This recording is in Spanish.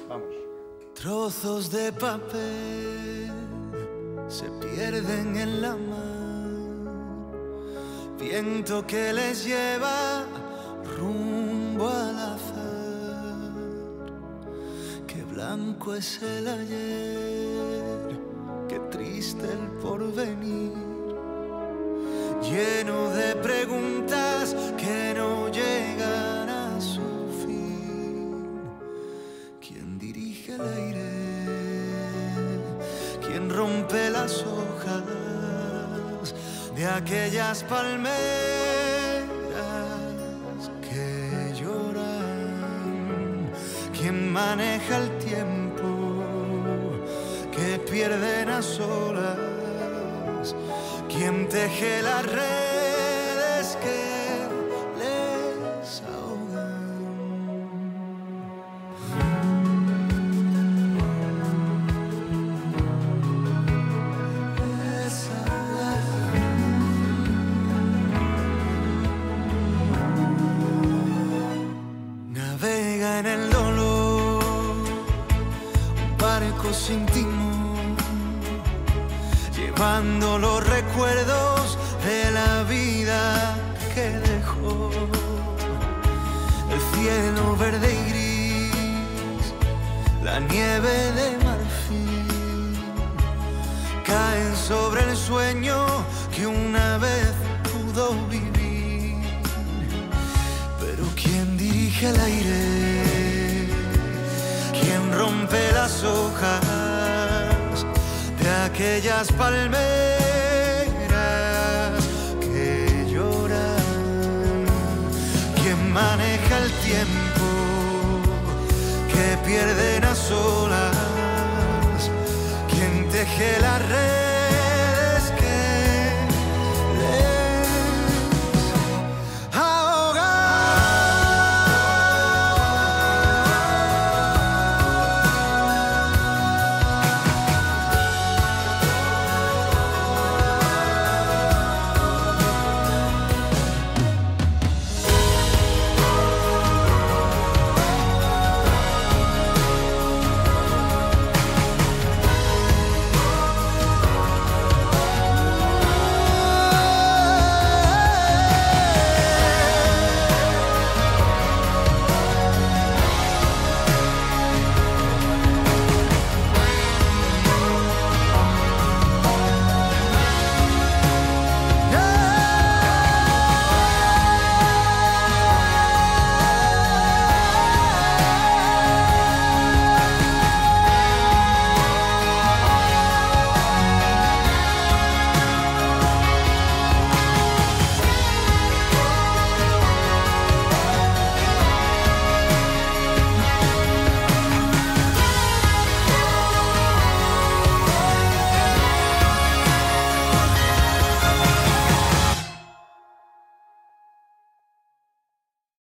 Vamos. Trozos de papel se pierden en la mar, viento que les lleva rumbo al azar. Qué blanco es el ayer, qué triste el porvenir, lleno de preguntas que no llegan a su fin. ¿Quién dirige el aire? ¿Quién rompe las hojas de aquellas palmeras que lloran? ¿Quién maneja el tiempo que pierden a solas? ¿Quién teje las redes que les ahogan? Les ahogan. Navega en el dolor un barco sin timón, llevando los recuerdos de la vida que dejó. El cielo verde y gris, la nieve de marfil, caen sobre el sueño que una vez pudo vivir. Pero ¿quién dirige el aire? ¿Quién rompe las hojas de aquellas palmeras que lloran? ¿Quién maneja el tiempo que pierden a solas? ¿Quién teje la red